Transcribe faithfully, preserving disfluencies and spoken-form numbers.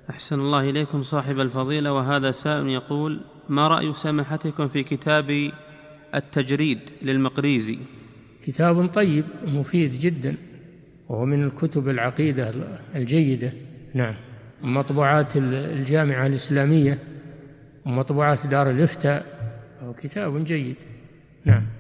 أحسن الله إليكم صاحب الفضيلة، وهذا سائل يقول: ما رأي سماحتكم في كتاب التجريد للمقريزي؟ كتاب طيب ومفيد جدا، وهو من الكتب العقيدة الجيدة. نعم. مطبوعات الجامعة الإسلامية ومطبوعات دار الإفتاء، وكتاب جيد. نعم.